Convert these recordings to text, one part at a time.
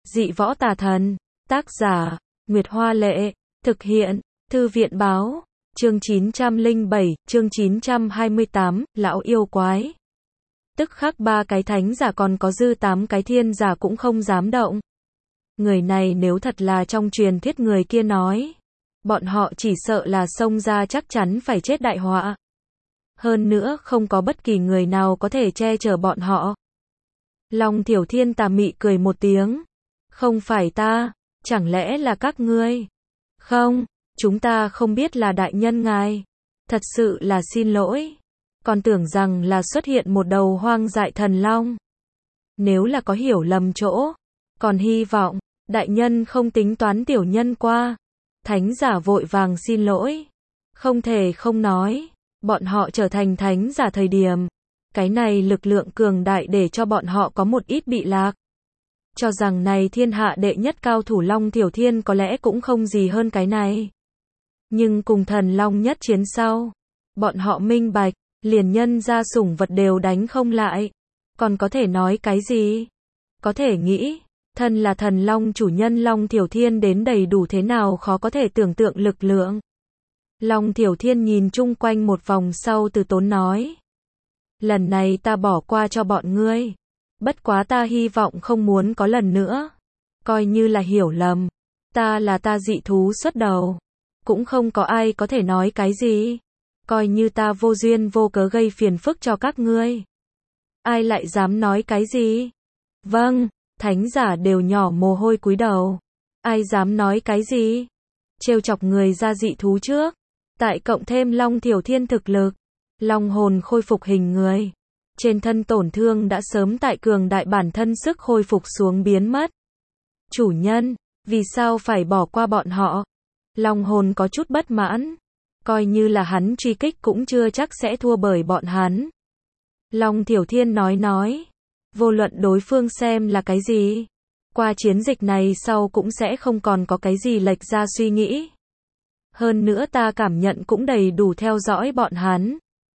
Dị võ tà thần. Tác giả, Nguyệt Hoa Lệ. Thực hiện, Thư viện Báo. Chương 907, chương 928, lão yêu quái. Tức khắc 3 cái thánh giả còn có dư 8 cái thiên giả cũng không dám động. Người này nếu thật là trong truyền thuyết người kia nói, bọn họ chỉ sợ là xông ra chắc chắn phải chết đại họa. Hơn nữa không có bất kỳ người nào có thể che chở bọn họ. Long Thiểu Thiên tà mị cười một tiếng. Không phải ta, chẳng lẽ là các ngươi? Không, chúng ta không biết là đại nhân ngài. Thật sự là xin lỗi. Còn tưởng rằng là xuất hiện một đầu hoang dại thần long. Nếu là có hiểu lầm chỗ, còn hy vọng, đại nhân không tính toán tiểu nhân qua. Thánh giả vội vàng xin lỗi. Không thể không nói, bọn họ trở thành thánh giả thời điểm. Cái này lực lượng cường đại để cho bọn họ có một ít bị lạc. Cho rằng này thiên hạ đệ nhất cao thủ Long Thiểu Thiên có lẽ cũng không gì hơn cái này. Nhưng cùng thần long nhất chiến sau, bọn họ minh bạch, liền nhân ra sủng vật đều đánh không lại. Còn có thể nói cái gì? Có thể nghĩ, thân là thần long chủ nhân Long Thiểu Thiên đến đầy đủ thế nào khó có thể tưởng tượng lực lượng. Long Thiểu Thiên nhìn chung quanh một vòng sau từ tốn nói. Lần này ta bỏ qua cho bọn ngươi. Bất quá ta hy vọng không muốn có lần nữa. Coi như là hiểu lầm. Ta là ta dị thú xuất đầu. Cũng không có ai có thể nói cái gì. Coi như ta vô duyên vô cớ gây phiền phức cho các ngươi. Ai lại dám nói cái gì? Vâng, thánh giả đều nhỏ mồ hôi cúi đầu. Ai dám nói cái gì? Trêu chọc người ra dị thú trước. Tại cộng thêm Long Thiểu Thiên thực lực. Long hồn khôi phục hình người. Trên thân tổn thương đã sớm tại cường đại bản thân sức khôi phục xuống biến mất. Chủ nhân, vì sao phải bỏ qua bọn họ? Long hồn có chút bất mãn. Coi như là hắn truy kích cũng chưa chắc sẽ thua bởi bọn hắn. Long Thiểu Thiên nói. Vô luận đối phương xem là cái gì. Qua chiến dịch này sau cũng sẽ không còn có cái gì lệch ra suy nghĩ. Hơn nữa ta cảm nhận cũng đầy đủ theo dõi bọn hắn.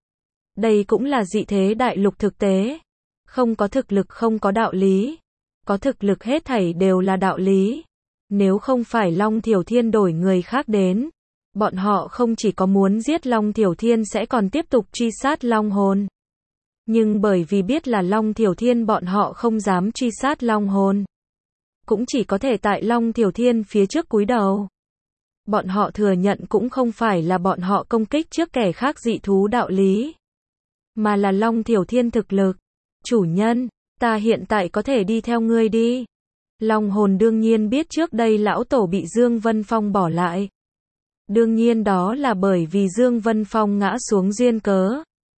Đây cũng là dị thế đại lục thực tế. Không có thực lực không có đạo lý. Có thực lực hết thảy đều là đạo lý. Nếu không phải Long Thiểu Thiên đổi người khác đến, bọn họ không chỉ có muốn giết Long Thiểu Thiên sẽ còn tiếp tục truy sát Long hồn. Nhưng bởi vì biết là Long Thiểu Thiên bọn họ không dám truy sát Long hồn. Cũng chỉ có thể tại Long Thiểu Thiên phía trước cúi đầu. Bọn họ thừa nhận cũng không phải là bọn họ công kích trước kẻ khác dị thú đạo lý. Mà là Long Thiểu Thiên thực lực. Chủ nhân, ta hiện tại có thể đi theo ngươi đi. Long hồn đương nhiên biết trước đây lão tổ bị Dương Vân Phong bỏ lại. Đương nhiên đó là bởi vì Dương Vân Phong ngã xuống duyên cớ.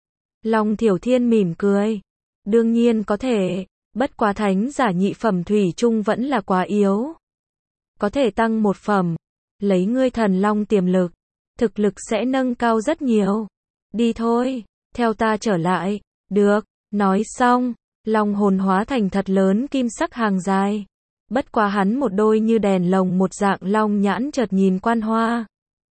Long Thiểu Thiên mỉm cười. Đương nhiên có thể, bất quá thánh giả nhị phẩm thủy chung vẫn là quá yếu. Có thể tăng một phẩm. Lấy ngươi thần long tiềm lực. Thực lực sẽ nâng cao rất nhiều. Đi thôi, theo ta trở lại. Được, nói xong, long hồn hóa thành thật lớn kim sắc hàng dài. Bất quá hắn một đôi như đèn lồng một dạng long nhãn chợt nhìn Quan Hoa.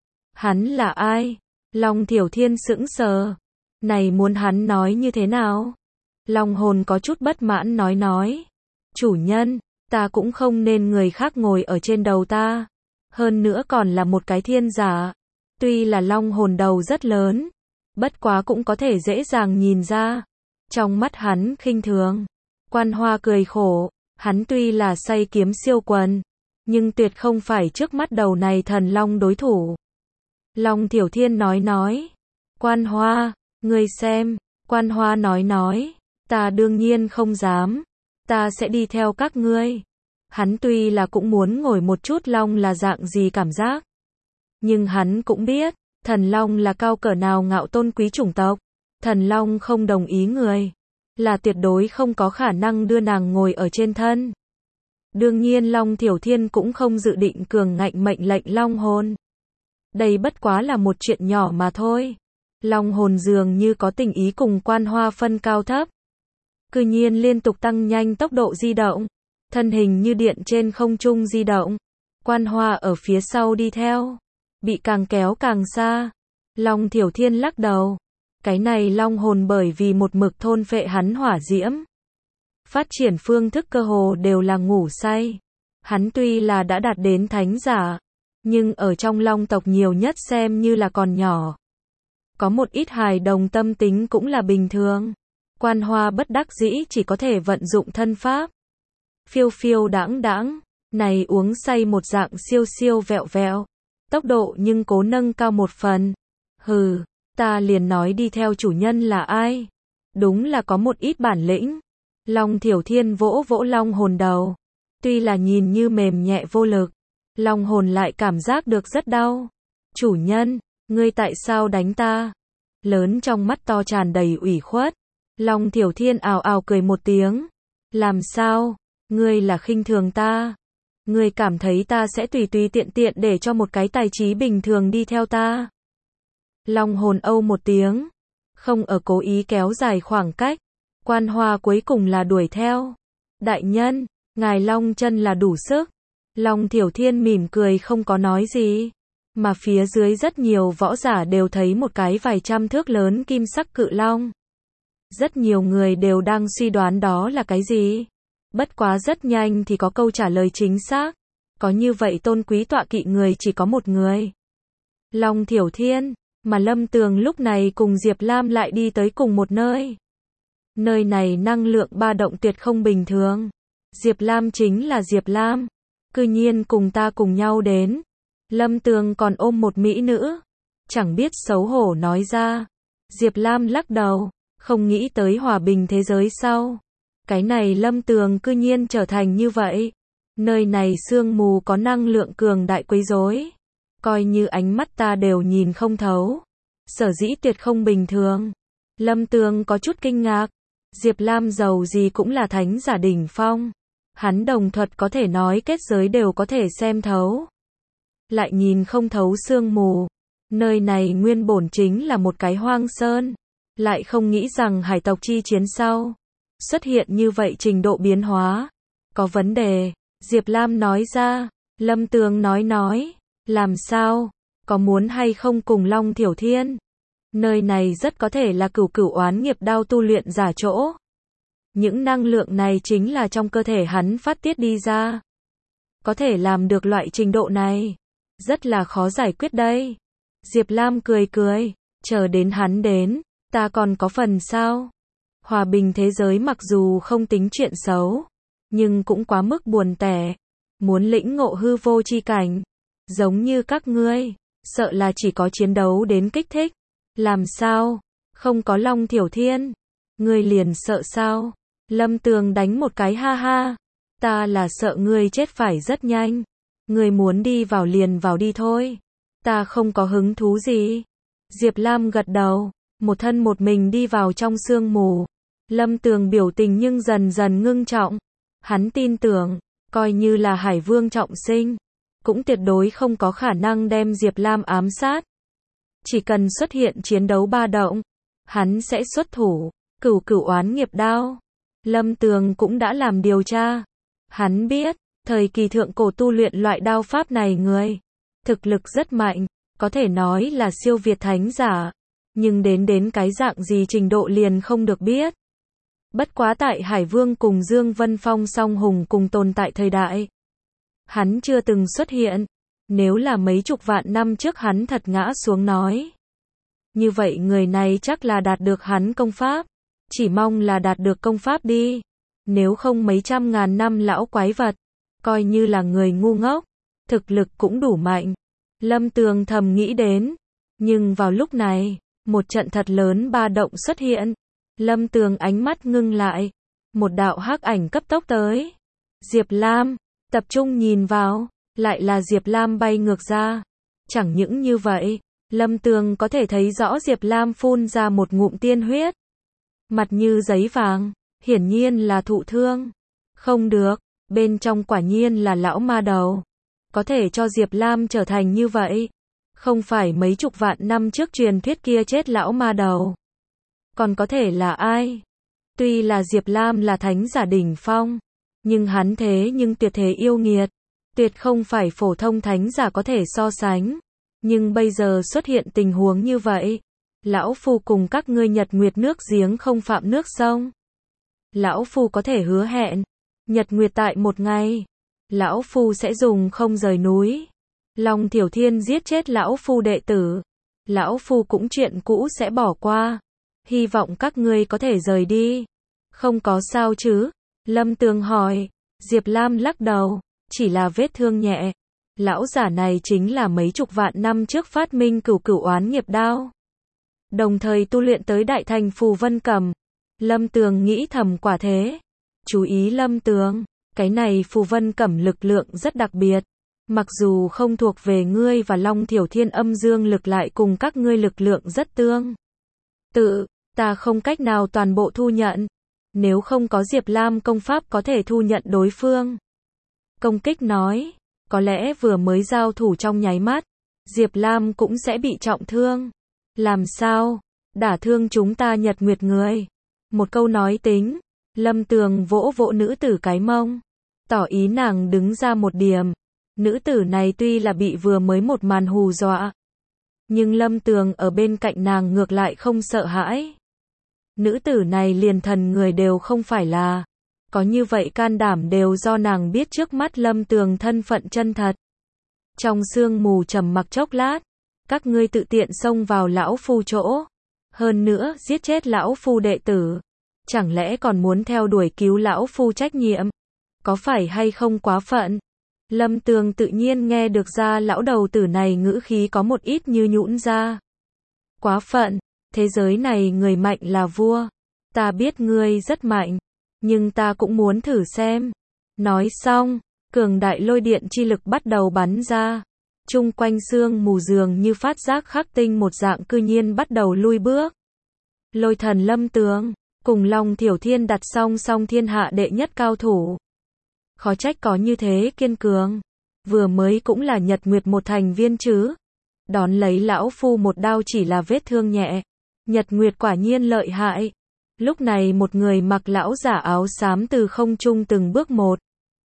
Hắn là ai? Long Thiểu Thiên sững sờ. Này muốn hắn nói như thế nào? Long hồn có chút bất mãn nói. Chủ nhân, ta cũng không nên người khác ngồi ở trên đầu ta. Hơn nữa còn là một cái thiên giả. Tuy là long hồn đầu rất lớn. Bất quá cũng có thể dễ dàng nhìn ra. Trong mắt hắn khinh thường. Quan Hoa cười khổ. Hắn tuy là say kiếm siêu quần. Nhưng tuyệt không phải trước mắt đầu này thần long đối thủ. Long Thiểu Thiên nói. Quan Hoa, ngươi xem. Quan Hoa nói. Ta đương nhiên không dám. Ta sẽ đi theo các ngươi. Hắn tuy là cũng muốn ngồi một chút long là dạng gì cảm giác. Nhưng hắn cũng biết, thần long là cao cỡ nào ngạo tôn quý chủng tộc. Thần long không đồng ý người. Là tuyệt đối không có khả năng đưa nàng ngồi ở trên thân. Đương nhiên Long Thiểu Thiên cũng không dự định cường ngạnh mệnh lệnh long hồn. Đây bất quá là một chuyện nhỏ mà thôi. Long hồn dường như có tình ý cùng Quan Hoa phân cao thấp. Cư nhiên liên tục tăng nhanh tốc độ di động. Thân hình như điện trên không trung di động. Quan Hoa ở phía sau đi theo. Bị càng kéo càng xa. Long Thiểu Thiên lắc đầu. Cái này long hồn bởi vì một mực thôn phệ hắn hỏa diễm. Phát triển phương thức cơ hồ đều là ngủ say. Hắn tuy là đã đạt đến thánh giả, nhưng ở trong Long tộc nhiều nhất xem như là còn nhỏ. Có một ít hài đồng tâm tính cũng là bình thường. Quan Hoa bất đắc dĩ chỉ có thể vận dụng thân pháp. Phiêu phiêu đãng đãng, này uống say một dạng siêu siêu vẹo vẹo. Tốc độ nhưng cố nâng cao một phần. Hừ, ta liền nói đi theo chủ nhân là ai. Đúng là có một ít bản lĩnh. Long Thiểu Thiên vỗ vỗ long hồn đầu. Tuy là nhìn như mềm nhẹ vô lực, long hồn lại cảm giác được rất đau. Chủ nhân, ngươi tại sao đánh ta? Lớn trong mắt to tràn đầy ủy khuất. Long Thiểu Thiên ào ào cười một tiếng. Làm sao? Ngươi là khinh thường ta? Ngươi cảm thấy ta sẽ tùy tùy tiện tiện để cho một cái tài trí bình thường đi theo ta? Long hồn âu một tiếng. Không ở cố ý kéo dài khoảng cách. Quan Hoa cuối cùng là đuổi theo. Đại nhân, ngài long chân là đủ sức. Long Thiểu Thiên mỉm cười không có nói gì. Mà phía dưới rất nhiều võ giả đều thấy một cái vài trăm thước lớn kim sắc cự long. Rất nhiều người đều đang suy đoán đó là cái gì. Bất quá rất nhanh thì có câu trả lời chính xác. Có như vậy tôn quý tọa kỵ người chỉ có một người. Long Thiểu Thiên, mà Lâm Tường lúc này cùng Diệp Lam lại đi tới cùng một nơi. Nơi này năng lượng ba động tuyệt không bình thường. Diệp Lam chính là Diệp Lam. Cư nhiên cùng ta cùng nhau đến. Lâm Tường còn ôm một mỹ nữ. Chẳng biết xấu hổ nói ra. Diệp Lam lắc đầu. Không nghĩ tới hòa bình thế giới sau. Cái này Lâm Tường cư nhiên trở thành như vậy. Nơi này sương mù có năng lượng cường đại quấy rối. Coi như ánh mắt ta đều nhìn không thấu. Sở dĩ tuyệt không bình thường. Lâm Tường có chút kinh ngạc. Diệp Lam giàu gì cũng là thánh giả đỉnh phong. Hắn đồng thuật có thể nói kết giới đều có thể xem thấu. Lại nhìn không thấu sương mù. Nơi này nguyên bổn chính là một cái hoang sơn. Lại không nghĩ rằng hải tộc chi chiến sau xuất hiện như vậy trình độ biến hóa. Có vấn đề. Diệp Lam nói ra. Lâm Tường nói. Làm sao? Có muốn hay không cùng Long Thiểu Thiên? Nơi này rất có thể là cửu cửu oán nghiệp đao tu luyện giả chỗ. Những năng lượng này chính là trong cơ thể hắn phát tiết đi ra. Có thể làm được loại trình độ này. Rất là khó giải quyết đây. Diệp Lam cười cười. Chờ đến hắn đến. Ta còn có phần sao? Hòa bình thế giới mặc dù không tính chuyện xấu. Nhưng cũng quá mức buồn tẻ. Muốn lĩnh ngộ hư vô chi cảnh. Giống như các ngươi. Sợ là chỉ có chiến đấu đến kích thích. Làm sao? Không có Long Thiểu Thiên. Ngươi liền sợ sao? Lâm Tường đánh một cái ha ha. Ta là sợ ngươi chết phải rất nhanh. Ngươi muốn đi vào liền vào đi thôi. Ta không có hứng thú gì. Diệp Lam gật đầu. Một thân một mình đi vào trong sương mù. Lâm Tường biểu tình nhưng dần dần ngưng trọng. Hắn tin tưởng, coi như là Hải Vương trọng sinh, cũng tuyệt đối không có khả năng đem Diệp Lam ám sát. Chỉ cần xuất hiện chiến đấu ba động, hắn sẽ xuất thủ. Cửu cửu oán nghiệp đao. Lâm Tường cũng đã làm điều tra. Hắn biết, thời kỳ thượng cổ tu luyện loại đao pháp này người, thực lực rất mạnh, có thể nói là siêu việt thánh giả. Nhưng đến cái dạng gì trình độ liền không được biết. Bất quá tại Hải Vương cùng Dương Vân Phong song hùng cùng tồn tại thời đại. Hắn chưa từng xuất hiện. Nếu là mấy chục vạn năm trước hắn thật ngã xuống nói. Như vậy người này chắc là đạt được hắn công pháp. Chỉ mong là đạt được công pháp đi. Nếu không mấy trăm ngàn năm lão quái vật. Coi như là người ngu ngốc. Thực lực cũng đủ mạnh. Lâm Tường thầm nghĩ đến. Nhưng vào lúc này, một trận thật lớn ba động xuất hiện. Lâm Tường ánh mắt ngưng lại. Một đạo hắc ảnh cấp tốc tới. Diệp Lam, tập trung nhìn vào, lại là Diệp Lam bay ngược ra. Chẳng những như vậy, Lâm Tường có thể thấy rõ Diệp Lam phun ra một ngụm tiên huyết. Mặt như giấy vàng, hiển nhiên là thụ thương. Không được, bên trong quả nhiên là lão ma đầu. Có thể cho Diệp Lam trở thành như vậy. Không phải mấy chục vạn năm trước truyền thuyết kia chết lão ma đầu. Còn có thể là ai? Tuy là Diệp Lam là thánh giả đỉnh phong, nhưng hắn thế nhưng tuyệt thế yêu nghiệt. Tuyệt không phải phổ thông thánh giả có thể so sánh. Nhưng bây giờ xuất hiện tình huống như vậy. Lão Phu cùng các ngươi nhật nguyệt nước giếng không phạm nước sông. Lão Phu có thể hứa hẹn. Nhật nguyệt tại một ngày. lão phu sẽ dùng không rời núi. Long Thiểu Thiên giết chết lão phu đệ tử, lão phu cũng chuyện cũ sẽ bỏ qua. Hy vọng các ngươi có thể rời đi. Không có sao chứ? Lâm Tường hỏi. Diệp Lam lắc đầu, chỉ là vết thương nhẹ. Lão giả này chính là mấy chục vạn năm trước phát minh cửu cửu oán nghiệp đao, đồng thời tu luyện tới đại thành phù vân cầm. Lâm Tường nghĩ thầm quả thế. Chú ý Lâm Tường, cái này phù vân cẩm lực lượng rất đặc biệt. Mặc dù không thuộc về ngươi và Long Thiểu Thiên âm dương lực lại cùng các ngươi lực lượng rất tương tự, ta không cách nào toàn bộ thu nhận. Nếu không có Diệp Lam công pháp có thể thu nhận đối phương. Công kích nói, có lẽ vừa mới giao thủ trong nháy mắt, Diệp Lam cũng sẽ bị trọng thương. Làm sao? Đả thương chúng ta Nhật Nguyệt người. Một câu nói tính. Lâm Tường vỗ vỗ nữ tử cái mông, tỏ ý nàng đứng ra một điểm. Nữ tử này tuy là bị vừa mới một màn hù dọa, nhưng Lâm Tường ở bên cạnh nàng ngược lại không sợ hãi. Nữ tử này liền thần người đều không phải là, có như vậy can đảm đều do nàng biết trước mắt Lâm Tường thân phận chân thật. Trong sương mù trầm mặc chốc lát, các ngươi tự tiện xông vào lão phu chỗ, hơn nữa giết chết lão phu đệ tử, chẳng lẽ còn muốn theo đuổi cứu lão phu trách nhiệm, có phải hay không quá phận? Lâm Tường tự nhiên nghe được ra lão đầu tử này ngữ khí có một ít như nhũn ra. Quá phận, thế giới này người mạnh là vua. Ta biết ngươi rất mạnh, nhưng ta cũng muốn thử xem. Nói xong, cường đại lôi điện chi lực bắt đầu bắn ra. Chung quanh sương mù dường như phát giác khắc tinh một dạng cư nhiên bắt đầu lui bước. Lôi thần Lâm Tường, cùng Long Thiểu Thiên đặt song song thiên hạ đệ nhất cao thủ. Khó trách có như thế kiên cường. Vừa mới cũng là Nhật Nguyệt một thành viên chứ. Đón lấy lão phu một đao chỉ là vết thương nhẹ. Nhật Nguyệt quả nhiên lợi hại. Lúc này một người mặc lão giả áo xám từ không trung từng bước một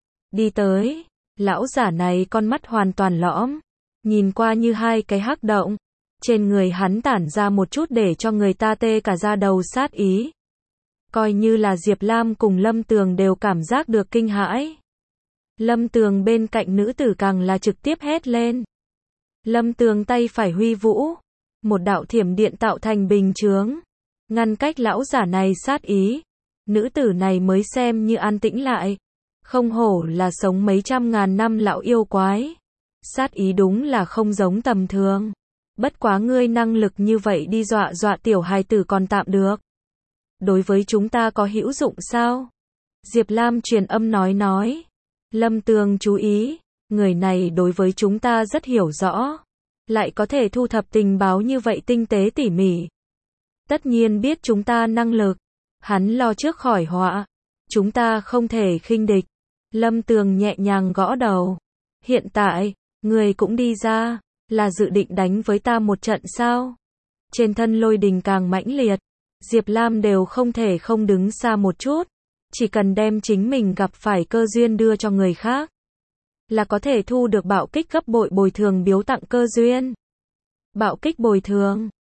đi tới. Lão giả này con mắt hoàn toàn lõm, nhìn qua như hai cái hắc động. Trên người hắn tản ra một chút để cho người ta tê cả da đầu sát ý. Coi như là Diệp Lam cùng Lâm Tường đều cảm giác được kinh hãi. Lâm Tường bên cạnh nữ tử càng là trực tiếp hét lên. Lâm Tường tay phải huy vũ, một đạo thiểm điện tạo thành bình chướng, ngăn cách lão giả này sát ý. Nữ tử này mới xem như an tĩnh lại. Không hổ là sống mấy trăm ngàn năm lão yêu quái. Sát ý đúng là không giống tầm thường. Bất quá ngươi năng lực như vậy đi dọa dọa tiểu hài tử còn tạm được. Đối với chúng ta có hữu dụng sao? Diệp Lam truyền âm nói. Lâm Tường chú ý, người này đối với chúng ta rất hiểu rõ. Lại có thể thu thập tình báo như vậy tinh tế tỉ mỉ. Tất nhiên biết chúng ta năng lực. Hắn lo trước khỏi họa. Chúng ta không thể khinh địch. Lâm Tường nhẹ nhàng gõ đầu. Hiện tại, người cũng đi ra, là dự định đánh với ta một trận sao? Trên thân lôi đình càng mãnh liệt, Diệp Lam đều không thể không đứng xa một chút. Chỉ cần đem chính mình gặp phải cơ duyên đưa cho người khác, là có thể thu được bạo kích gấp bội bồi thường biếu tặng cơ duyên. Bạo kích bồi thường,